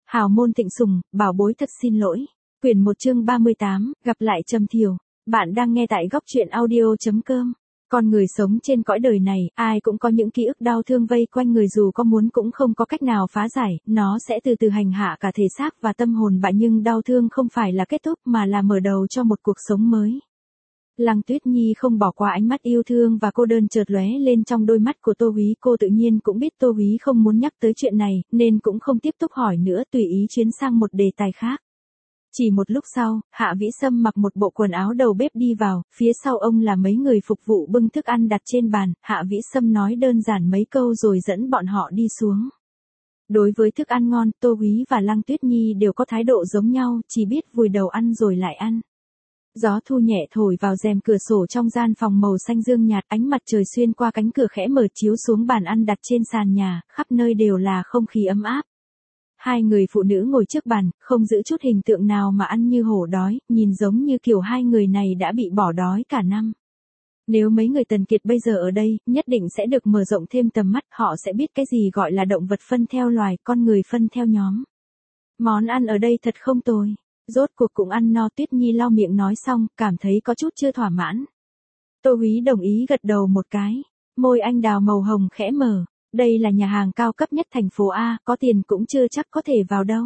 Hào môn Thịnh Sùng, bảo bối thật xin lỗi. Quyển 1 chương 38, gặp lại Trầm Thiều. Bạn đang nghe tại góc truyện audio.com. Con người sống trên cõi đời này, ai cũng có những ký ức đau thương vây quanh người dù có muốn cũng không có cách nào phá giải, nó sẽ từ từ hành hạ cả thể xác và tâm hồn bạn, nhưng đau thương không phải là kết thúc mà là mở đầu cho một cuộc sống mới. Lăng Tuyết Nhi không bỏ qua ánh mắt yêu thương và cô đơn chợt lóe lên trong đôi mắt của Tô Húy. Cô tự nhiên cũng biết Tô Húy không muốn nhắc tới chuyện này, nên cũng không tiếp tục hỏi nữa, tùy ý chuyến sang một đề tài khác. Chỉ một lúc sau, Hạ Vĩ Sâm mặc một bộ quần áo đầu bếp đi vào, phía sau ông là mấy người phục vụ bưng thức ăn đặt trên bàn. Hạ Vĩ Sâm nói đơn giản mấy câu rồi dẫn bọn họ đi xuống. Đối với thức ăn ngon, Tô Húy và Lăng Tuyết Nhi đều có thái độ giống nhau, chỉ biết vùi đầu ăn rồi lại ăn. Gió thu nhẹ thổi vào rèm cửa sổ trong gian phòng màu xanh dương nhạt, ánh mặt trời xuyên qua cánh cửa khẽ mở chiếu xuống bàn ăn đặt trên sàn nhà, khắp nơi đều là không khí ấm áp. Hai người phụ nữ ngồi trước bàn, không giữ chút hình tượng nào mà ăn như hổ đói, nhìn giống như kiểu hai người này đã bị bỏ đói cả năm. Nếu mấy người Tần Kiệt bây giờ ở đây, nhất định sẽ được mở rộng thêm tầm mắt, họ sẽ biết cái gì gọi là động vật phân theo loài, con người phân theo nhóm. Món ăn ở đây thật không tồi. Rốt cuộc cũng ăn no. Tuyết Nhi lau miệng nói xong, cảm thấy có chút chưa thỏa mãn. Tô Húy đồng ý gật đầu một cái. Môi anh đào màu hồng khẽ mở. Đây là nhà hàng cao cấp nhất thành phố A, có tiền cũng chưa chắc có thể vào đâu.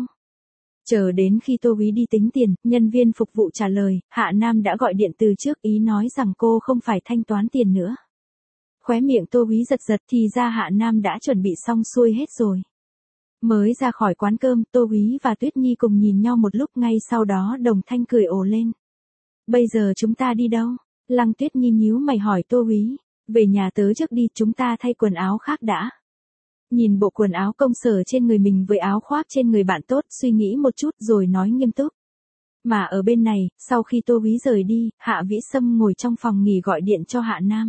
Chờ đến khi Tô Húy đi tính tiền, nhân viên phục vụ trả lời, Hạ Nam đã gọi điện từ trước, ý nói rằng cô không phải thanh toán tiền nữa. Khóe miệng Tô Húy giật giật, thì ra Hạ Nam đã chuẩn bị xong xuôi hết rồi. Mới ra khỏi quán cơm, Tô Húy và Tuyết Nhi cùng nhìn nhau một lúc, ngay sau đó đồng thanh cười ồ lên. Bây giờ chúng ta đi đâu? Lăng Tuyết Nhi nhíu mày hỏi Tô Húy. Về nhà tớ trước đi, chúng ta thay quần áo khác đã. Nhìn bộ quần áo công sở trên người mình với áo khoác trên người bạn tốt, suy nghĩ một chút rồi nói nghiêm túc. Mà ở bên này, sau khi Tô Húy rời đi, Hạ Vĩ Sâm ngồi trong phòng nghỉ gọi điện cho Hạ Nam.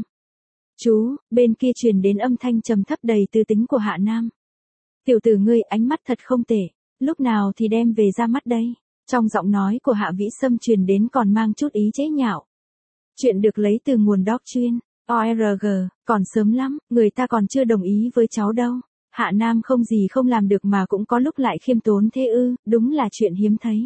Chú, bên kia truyền đến âm thanh trầm thấp đầy tư tính của Hạ Nam. Tiểu tử ngươi ánh mắt thật không tệ, lúc nào thì đem về ra mắt đây. Trong giọng nói của Hạ Vĩ Sâm truyền đến còn mang chút ý chế nhạo. Chuyện được lấy từ nguồn doc chuyên, ORG, còn sớm lắm, người ta còn chưa đồng ý với cháu đâu. Hạ Nam không gì không làm được mà cũng có lúc lại khiêm tốn thế ư, đúng là chuyện hiếm thấy.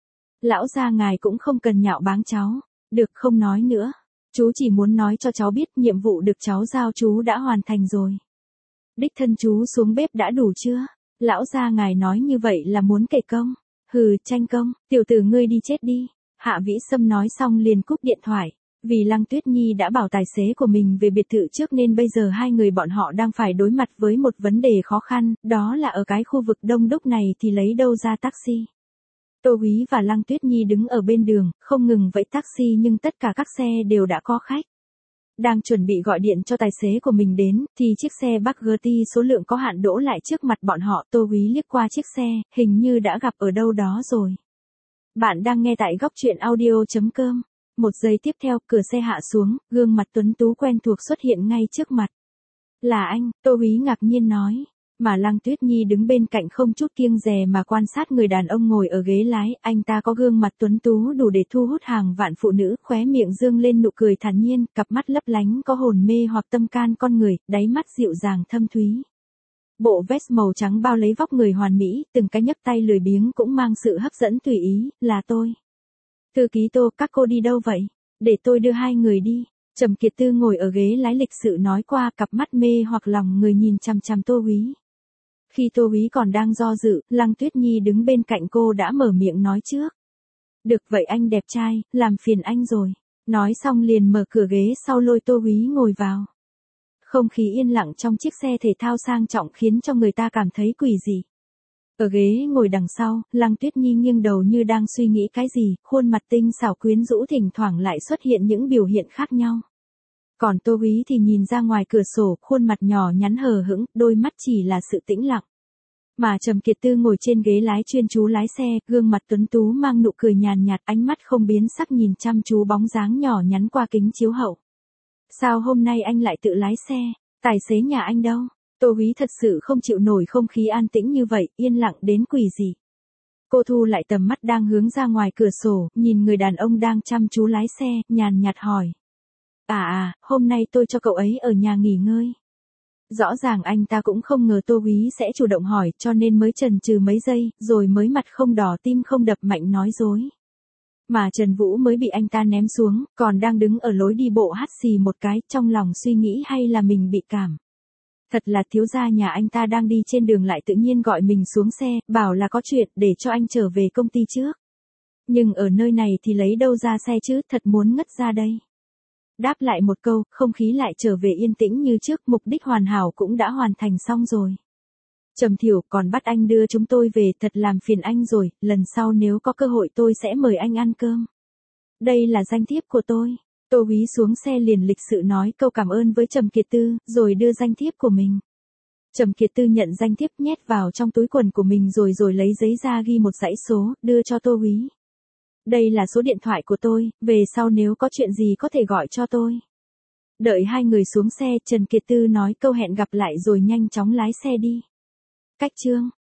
Lão gia ngài cũng không cần nhạo báng cháu, được không nói nữa. Chú chỉ muốn nói cho cháu biết nhiệm vụ được cháu giao chú đã hoàn thành rồi. Đích thân chú xuống bếp đã đủ chưa? Lão gia ngài nói như vậy là muốn kể công. Hừ, tranh công, tiểu tử ngươi đi chết đi. Hạ Vĩ Sâm nói xong liền cúp điện thoại. Vì Lăng Tuyết Nhi đã bảo tài xế của mình về biệt thự trước nên bây giờ hai người bọn họ đang phải đối mặt với một vấn đề khó khăn, đó là ở cái khu vực đông đúc này thì lấy đâu ra taxi. Tô Húy và Lăng Tuyết Nhi đứng ở bên đường, không ngừng vẫy taxi nhưng tất cả các xe đều đã có khách. Đang chuẩn bị gọi điện cho tài xế của mình đến, thì chiếc xe Bugatti số lượng có hạn đỗ lại trước mặt bọn họ. Tô Húy liếc qua chiếc xe, hình như đã gặp ở đâu đó rồi. Bạn đang nghe tại góc truyện audio.com. Một giây tiếp theo, cửa xe hạ xuống, gương mặt tuấn tú quen thuộc xuất hiện ngay trước mặt. Là anh, Tô Húy ngạc nhiên nói. Mà Lăng Tuyết Nhi đứng bên cạnh không chút kiêng dè mà quan sát người đàn ông ngồi ở ghế lái, anh ta có gương mặt tuấn tú đủ để thu hút hàng vạn phụ nữ, khóe miệng dương lên nụ cười thản nhiên, cặp mắt lấp lánh có hồn mê hoặc tâm can con người, đáy mắt dịu dàng thâm thúy. Bộ vest màu trắng bao lấy vóc người hoàn mỹ, từng cái nhấc tay lười biếng cũng mang sự hấp dẫn tùy ý, là tôi. Thư ký Tô, các cô đi đâu vậy? Để tôi đưa hai người đi. Trầm Kiệt Tư ngồi ở ghế lái lịch sự nói qua, cặp mắt mê hoặc lòng người nhìn chằm chằm Tô Húy. Khi Tô Húy còn đang do dự, Lăng Tuyết Nhi đứng bên cạnh cô đã mở miệng nói trước. Được vậy anh đẹp trai, làm phiền anh rồi. Nói xong liền mở cửa ghế sau lôi Tô Húy ngồi vào. Không khí yên lặng trong chiếc xe thể thao sang trọng khiến cho người ta cảm thấy quỷ dị. Ở ghế ngồi đằng sau, Lăng Tuyết Nhi nghiêng đầu như đang suy nghĩ cái gì, khuôn mặt tinh xảo quyến rũ thỉnh thoảng lại xuất hiện những biểu hiện khác nhau. Còn Tô Húy thì nhìn ra ngoài cửa sổ, khuôn mặt nhỏ nhắn hờ hững, đôi mắt chỉ là sự tĩnh lặng. Mà Trầm Kiệt Tư ngồi trên ghế lái chuyên chú lái xe, gương mặt tuấn tú mang nụ cười nhàn nhạt, ánh mắt không biến sắc nhìn chăm chú bóng dáng nhỏ nhắn qua kính chiếu hậu. Sao hôm nay anh lại tự lái xe? Tài xế nhà anh đâu? Tô Húy thật sự không chịu nổi không khí an tĩnh như vậy, yên lặng đến quỷ dị. Cô thu lại tầm mắt đang hướng ra ngoài cửa sổ, nhìn người đàn ông đang chăm chú lái xe, nhàn nhạt hỏi. Hôm nay tôi cho cậu ấy ở nhà nghỉ ngơi. Rõ ràng anh ta cũng không ngờ Tô Úy sẽ chủ động hỏi cho nên mới chần chừ mấy giây, rồi mới mặt không đỏ tim không đập mạnh nói dối. Mà Trần Vũ mới bị anh ta ném xuống, còn đang đứng ở lối đi bộ hắt xì một cái, trong lòng suy nghĩ hay là mình bị cảm. Thật là thiếu gia nhà anh ta đang đi trên đường lại tự nhiên gọi mình xuống xe, bảo là có chuyện để cho anh trở về công ty trước. Nhưng ở nơi này thì lấy đâu ra xe chứ, thật muốn ngất ra đây. Đáp lại một câu, không khí lại trở về yên tĩnh như trước, mục đích hoàn hảo cũng đã hoàn thành xong rồi. Trầm Thiểu còn bắt anh đưa chúng tôi về, thật làm phiền anh rồi, lần sau nếu có cơ hội tôi sẽ mời anh ăn cơm. Đây là danh thiếp của tôi. Tô Úy xuống xe liền lịch sự nói câu cảm ơn với Trầm Kiệt Tư, rồi đưa danh thiếp của mình. Trầm Kiệt Tư nhận danh thiếp nhét vào trong túi quần của mình rồi lấy giấy ra ghi một dãy số, đưa cho Tô Úy. Đây là số điện thoại của tôi, về sau nếu có chuyện gì có thể gọi cho tôi. Đợi hai người xuống xe, Trần Kiệt Tư nói câu hẹn gặp lại rồi nhanh chóng lái xe đi. Cách chương